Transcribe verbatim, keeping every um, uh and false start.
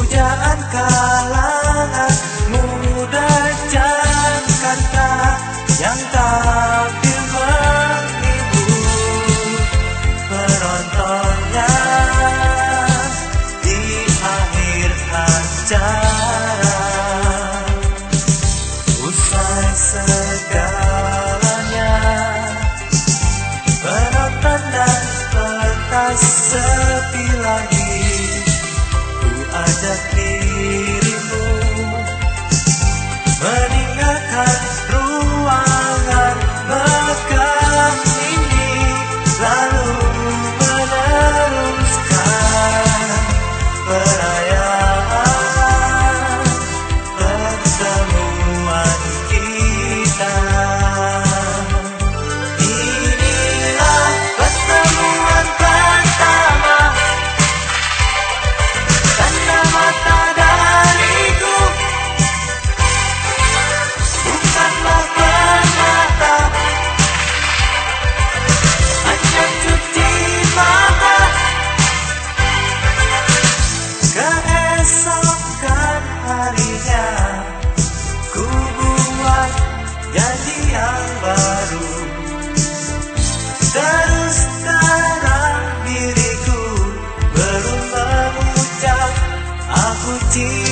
Pujaan kalangan muda Jakarta yang tampil menghibur penontonnya di akhir acara. Usai segalanya, penonton dan pentas sepi lagi. Ku ajak dirimu meninggalkan ruangan megah ini, lalu meneruskan perayaan pertemuan kita. Inilah pertemuan pertama, tanda mata dariku, bukanlah penata, hanya cuci mata. Keesokan harinya ku buat janji yang baru. Terus terang diriku belum mengucap aku cinta.